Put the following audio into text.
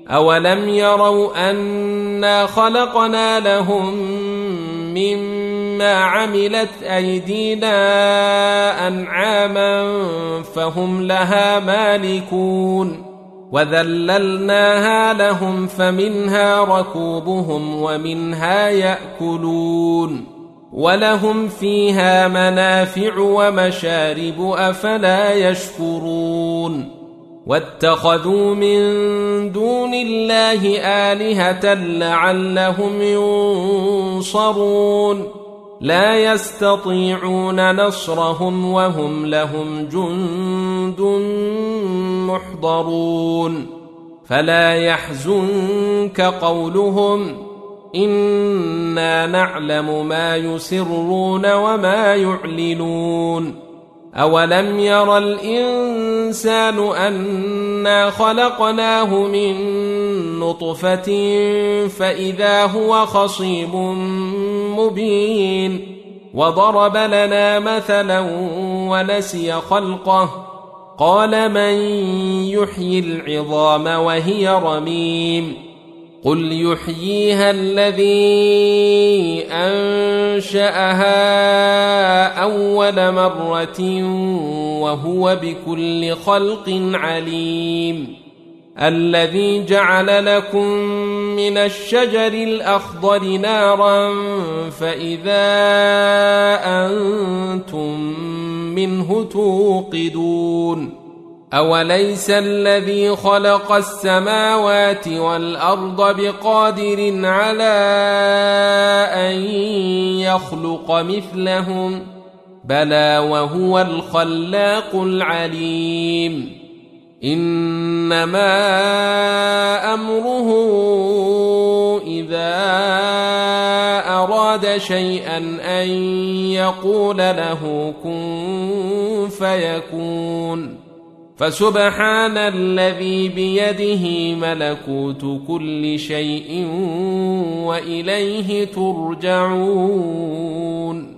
أولم يروا أنا خلقنا لهم مما عملت أيدينا أنعاما فهم لها مالكون وذللناها لهم فمنها ركوبهم ومنها يأكلون ولهم فيها منافع ومشارب أفلا يشكرون واتخذوا من دون الله آلهة لعلهم ينصرون لا يستطيعون نصرهم وهم لهم جند محضرون فلا يحزنك قولهم إنا نعلم ما يسرون وما يعلنون أولم ير الإنسان أنا خلقناه من نطفة فإذا هو خصيم مبين وضرب لنا مثلا ونسي خلقه قال من يحيي العظام وهي رميم قل يحييها الذي أنشأها أول مرة وهو بكل خلق عليم الذي جعل لكم من الشجر الأخضر نارا فإذا أنتم منه توقدون أوليس الذي خلق السماوات والأرض بقادر على أن يخلق مثلهم بلى وهو الخلاق العليم إنما أمره إذا أراد شيئا أن يقول له كن فيكون فسبحان الذي بيده ملكوت كل شيء وإليه ترجعون